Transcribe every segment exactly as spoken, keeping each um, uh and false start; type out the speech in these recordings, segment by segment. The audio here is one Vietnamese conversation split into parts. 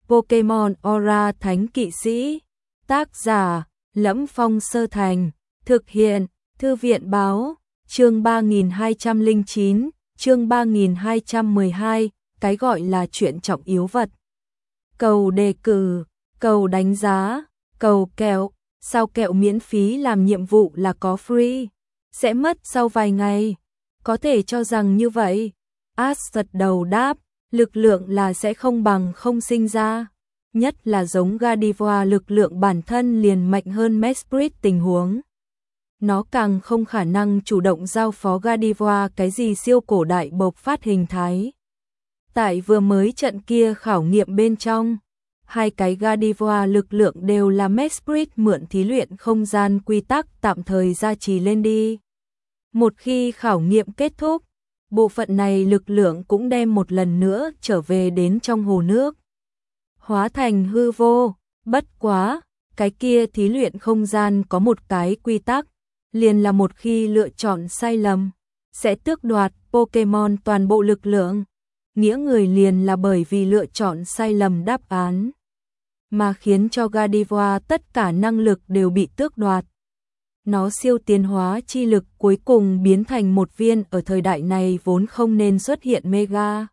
Pokemon Aura Thánh Kỵ Sĩ. Tác giả: Lẫm Phong Sơ Thành. Thực hiện: Thư viện báo. Chương ba nghìn hai trăm lẻ chín, chương ba nghìn hai trăm mười hai, cái gọi là chuyện trọng yếu vật. Cầu đề cử, cầu đánh giá, cầu kẹo, sao kẹo miễn phí làm nhiệm vụ là có free, sẽ mất sau vài ngày. Có thể cho rằng như vậy. Ash gật đầu đáp, lực lượng là sẽ không bằng không sinh ra. Nhất là giống Gardevoir lực lượng bản thân liền mạnh hơn Mesprit tình huống. Nó càng không khả năng chủ động giao phó Gardevoir cái gì siêu cổ đại bộc phát hình thái. Tại vừa mới trận kia khảo nghiệm bên trong, hai cái Gardevoir lực lượng đều là Mesprit mượn thí luyện không gian quy tắc tạm thời gia trì lên đi. Một khi khảo nghiệm kết thúc, bộ phận này lực lượng cũng đem một lần nữa trở về đến trong hồ nước, hóa thành hư vô. Bất quá, cái kia thí luyện không gian có một cái quy tắc, liền là một khi lựa chọn sai lầm, sẽ tước đoạt Pokemon toàn bộ lực lượng. Nghĩa người liền là bởi vì lựa chọn sai lầm đáp án, mà khiến cho Gardevoir tất cả năng lực đều bị tước đoạt. Nó siêu tiến hóa chi lực cuối cùng biến thành một viên ở thời đại này vốn không nên xuất hiện Mega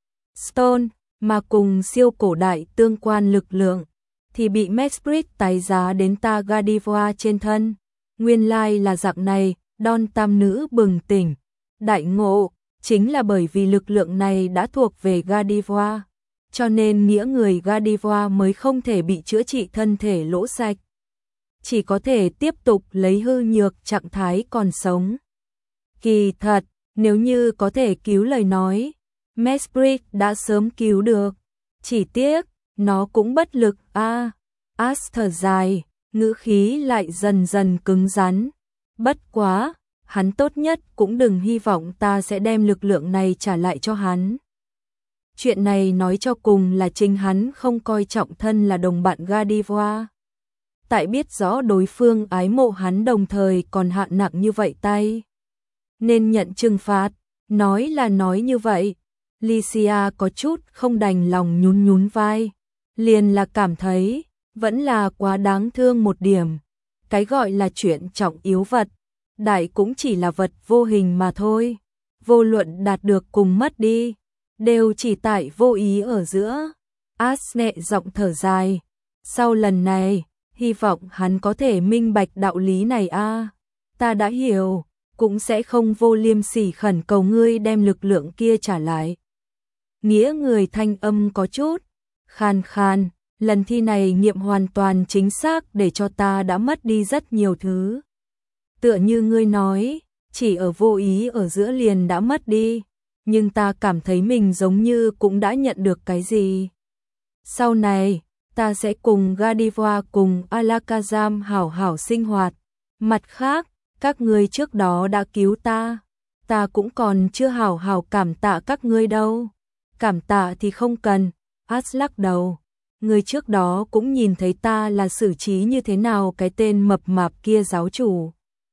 Stone, mà cùng siêu cổ đại tương quan lực lượng, thì bị Mesprit tái giá đến ta Gardevoir trên thân. Nguyên lai là dạng này, Đon tam nữ bừng tỉnh, đại ngộ, chính là bởi vì lực lượng này đã thuộc về Gardevoir, cho nên nghĩa người Gardevoir mới không thể bị chữa trị thân thể lỗ sạch, chỉ có thể tiếp tục lấy hư nhược trạng thái còn sống. Kỳ thật, nếu như có thể cứu lời nói, Mesprit đã sớm cứu được, chỉ tiếc, nó cũng bất lực a. À, Ash thở dài, ngữ khí lại dần dần cứng rắn. Bất quá, hắn tốt nhất cũng đừng hy vọng ta sẽ đem lực lượng này trả lại cho hắn. Chuyện này nói cho cùng là chính hắn không coi trọng thân là đồng bạn Gardevoir. Tại biết rõ đối phương ái mộ hắn đồng thời còn hạ nặng như vậy tay, nên nhận trừng phạt. Nói là nói như vậy, Lycia có chút không đành lòng nhún nhún vai, liền là cảm thấy vẫn là quá đáng thương một điểm. Cái gọi là chuyện trọng yếu vật, đại cũng chỉ là vật vô hình mà thôi. Vô luận đạt được cùng mất đi, đều chỉ tại vô ý ở giữa. Ash nhẹ giọng thở dài. Sau lần này, hy vọng hắn có thể minh bạch đạo lý này a. À, ta đã hiểu, cũng sẽ không vô liêm sỉ khẩn cầu ngươi đem lực lượng kia trả lại. Nghĩa người thanh âm có chút khan khan. Lần thi này nghiệm hoàn toàn chính xác để cho ta đã mất đi rất nhiều thứ. Tựa như ngươi nói, chỉ ở vô ý ở giữa liền đã mất đi, nhưng ta cảm thấy mình giống như cũng đã nhận được cái gì. Sau này, ta sẽ cùng Gardevoir cùng Alakazam hảo hảo sinh hoạt. Mặt khác, các ngươi trước đó đã cứu ta, ta cũng còn chưa hảo hảo cảm tạ các ngươi đâu. Cảm tạ thì không cần, Ash lắc đầu. Người trước đó cũng nhìn thấy ta là xử trí như thế nào cái tên mập mạp kia giáo chủ.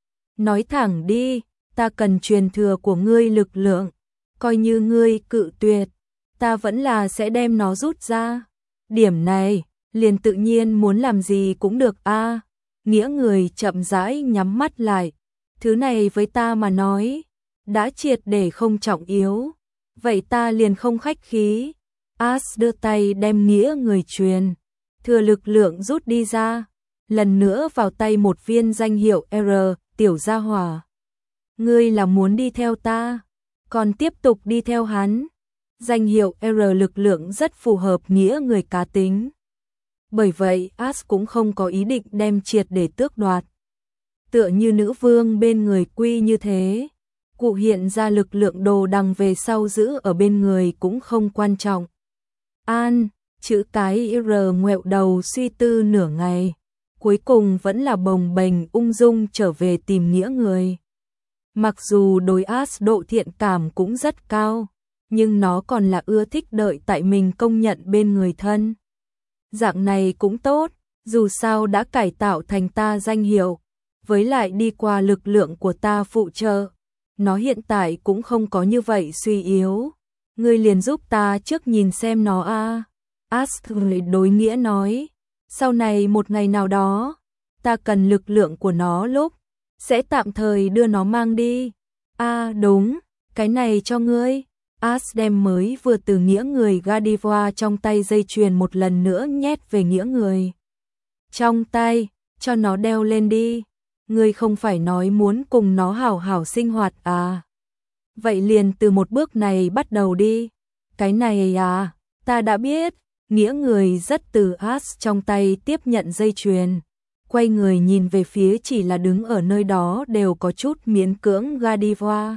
Nói thẳng đi, ta cần truyền thừa của ngươi lực lượng, coi như ngươi cự tuyệt, ta vẫn là sẽ đem nó rút ra. Điểm này, liền tự nhiên muốn làm gì cũng được a. À, nghĩa người chậm rãi nhắm mắt lại. Thứ này với ta mà nói, đã triệt để không trọng yếu, vậy ta liền không khách khí. Ash đưa tay đem nghĩa người truyền thừa lực lượng rút đi ra, lần nữa vào tay một viên danh hiệu R. Tiểu gia hỏa, ngươi là muốn đi theo ta, còn tiếp tục đi theo hắn. Danh hiệu R lực lượng rất phù hợp nghĩa người cá tính, bởi vậy Ash cũng không có ý định đem triệt để tước đoạt. Tựa như nữ vương bên người Quy như thế, cụ hiện ra lực lượng đồ đằng về sau giữ ở bên người cũng không quan trọng. An, chữ cái R ngoẹo đầu suy tư nửa ngày, cuối cùng vẫn là bồng bềnh ung dung trở về tìm nghĩa người. Mặc dù đối Ash độ thiện cảm cũng rất cao, nhưng nó còn là ưa thích đợi tại mình công nhận bên người thân. Dạng này cũng tốt, dù sao đã cải tạo thành ta danh hiệu, với lại đi qua lực lượng của ta phụ trợ, nó hiện tại cũng không có như vậy suy yếu. Ngươi liền giúp ta trước nhìn xem nó a. As đối nghĩa nói, sau này một ngày nào đó, ta cần lực lượng của nó lúc, sẽ tạm thời đưa nó mang đi. À đúng, cái này cho ngươi. As đem mới vừa từ nghĩa người Godiva trong tay dây chuyền một lần nữa nhét về nghĩa người trong tay, cho nó đeo lên đi. Ngươi không phải nói muốn cùng nó hảo hảo sinh hoạt à? Vậy liền từ một bước này bắt đầu đi. Cái này à, ta đã biết. Nghĩa người rất từ As trong tay tiếp nhận dây chuyền, quay người nhìn về phía chỉ là đứng ở nơi đó đều có chút miễn cưỡng Godiva.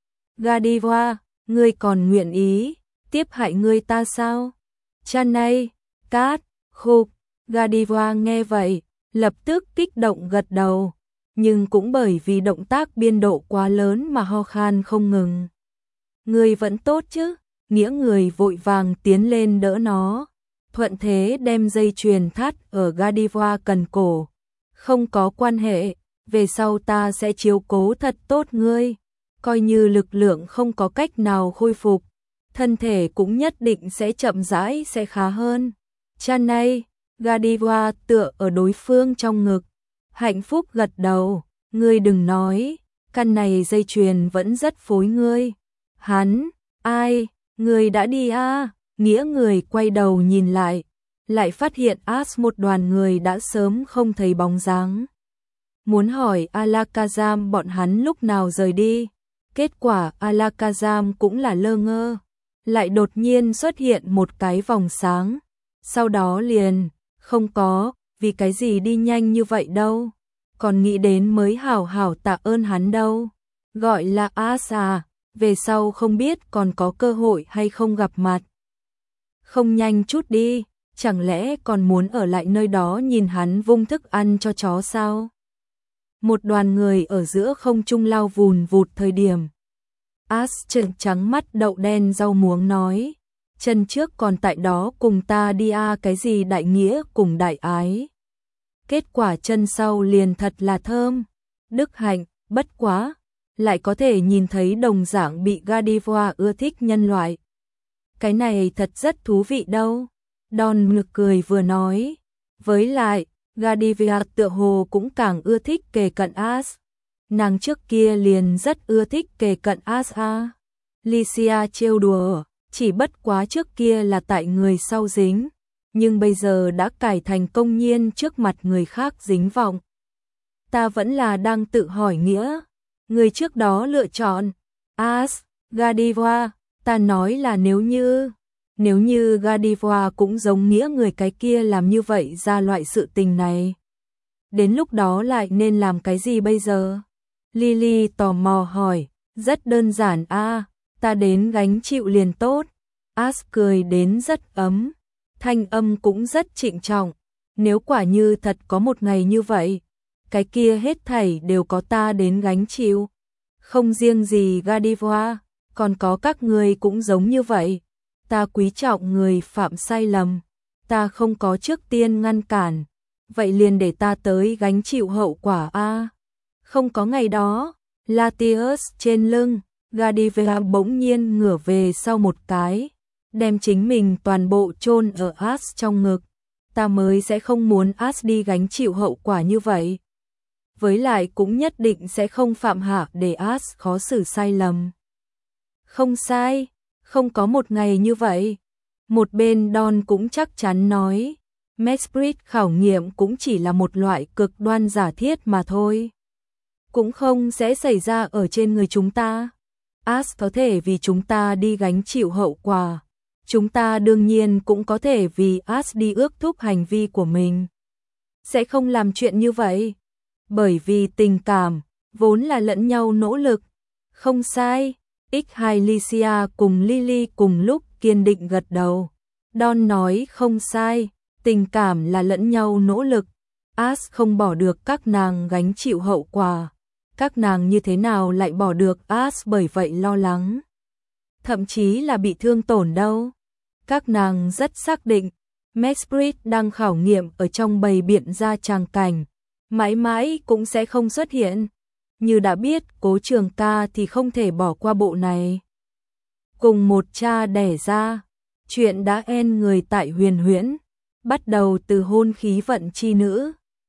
Godiva, ngươi còn nguyện ý tiếp hại ngươi ta sao? Chanay, cát, khục. Godiva nghe vậy, lập tức kích động gật đầu, nhưng cũng bởi vì động tác biên độ quá lớn mà ho khan không ngừng. Ngươi vẫn tốt chứ? Nghĩa người vội vàng tiến lên đỡ nó, thuận thế đem dây chuyền thắt ở Godiva cần cổ. Không có quan hệ, về sau ta sẽ chiếu cố thật tốt ngươi. Coi như lực lượng không có cách nào khôi phục, thân thể cũng nhất định sẽ chậm rãi sẽ khá hơn. Chanay, Godiva tựa ở đối phương trong ngực, hạnh phúc gật đầu, ngươi đừng nói, căn này dây chuyền vẫn rất phối ngươi. Hắn, ai, ngươi đã đi à? Nghĩa người quay đầu nhìn lại, lại phát hiện As một đoàn người đã sớm không thấy bóng dáng. Muốn hỏi Alakazam bọn hắn lúc nào rời đi, kết quả Alakazam cũng là lơ ngơ, lại đột nhiên xuất hiện một cái vòng sáng, sau đó liền, không có, vì cái gì đi nhanh như vậy đâu, còn nghĩ đến mới hảo hảo tạ ơn hắn đâu, gọi là As à, về sau không biết còn có cơ hội hay không gặp mặt. Không nhanh chút đi, chẳng lẽ còn muốn ở lại nơi đó nhìn hắn vung thức ăn cho chó sao? Một đoàn người ở giữa không trung lao vùn vụt thời điểm. As trợn trắng mắt đậu đen rau muống nói, chân trước còn tại đó cùng ta đi à, cái gì đại nghĩa cùng đại ái. Kết quả chân sau liền thật là thơm, đức hạnh, bất quá, lại có thể nhìn thấy đồng dạng bị Godiva ưa thích nhân loại. Cái này thật rất thú vị đâu. Don ngực cười vừa nói, với lại, Godiva tựa hồ cũng càng ưa thích kề cận As. Nàng trước kia liền rất ưa thích kề cận As à. Licia trêu đùa, chỉ bất quá trước kia là tại người sau dính, nhưng bây giờ đã cải thành công nhiên trước mặt người khác dính vọng. Ta vẫn là đang tự hỏi nghĩa, người trước đó lựa chọn As, Godiva, ta nói là nếu như, nếu như Godiva cũng giống nghĩa người cái kia làm như vậy ra loại sự tình này. Đến lúc đó lại nên làm cái gì bây giờ? Lily tò mò hỏi, rất đơn giản a, ta đến gánh chịu liền tốt. As cười đến rất ấm, thanh âm cũng rất trịnh trọng, nếu quả như thật có một ngày như vậy, cái kia hết thảy đều có ta đến gánh chịu. Không riêng gì Godiva, còn có các người cũng giống như vậy. Ta quý trọng người phạm sai lầm, ta không có trước tiên ngăn cản, vậy liền để ta tới gánh chịu hậu quả a. Không có ngày đó, Latius trên lưng, Godiva bỗng nhiên ngửa về sau một cái, đem chính mình toàn bộ chôn ở As trong ngực. Ta mới sẽ không muốn As đi gánh chịu hậu quả như vậy. Với lại cũng nhất định sẽ không phạm hạ để As khó xử sai lầm. Không sai, không có một ngày như vậy. Một bên Don cũng chắc chắn nói, Mesprit khảo nghiệm cũng chỉ là một loại cực đoan giả thiết mà thôi. Cũng không sẽ xảy ra ở trên người chúng ta. As có thể vì chúng ta đi gánh chịu hậu quả. Chúng ta đương nhiên cũng có thể vì As đi ước thúc hành vi của mình. Sẽ không làm chuyện như vậy. Bởi vì tình cảm, vốn là lẫn nhau nỗ lực. Không sai. ích hai Licia cùng Lily cùng lúc kiên định gật đầu. Don nói không sai. Tình cảm là lẫn nhau nỗ lực. As không bỏ được các nàng gánh chịu hậu quả. Các nàng như thế nào lại bỏ được As bởi vậy lo lắng. Thậm chí là bị thương tổn đâu. Các nàng rất xác định, Mesprit đang khảo nghiệm ở trong bầy biện ra tràng cảnh, mãi mãi cũng sẽ không xuất hiện. Như đã biết Cố Trường Ca thì không thể bỏ qua bộ này. Cùng một cha đẻ ra, Chuyện đã end người tại Huyền Huyễn, bắt đầu từ hôn khí vận chi nữ.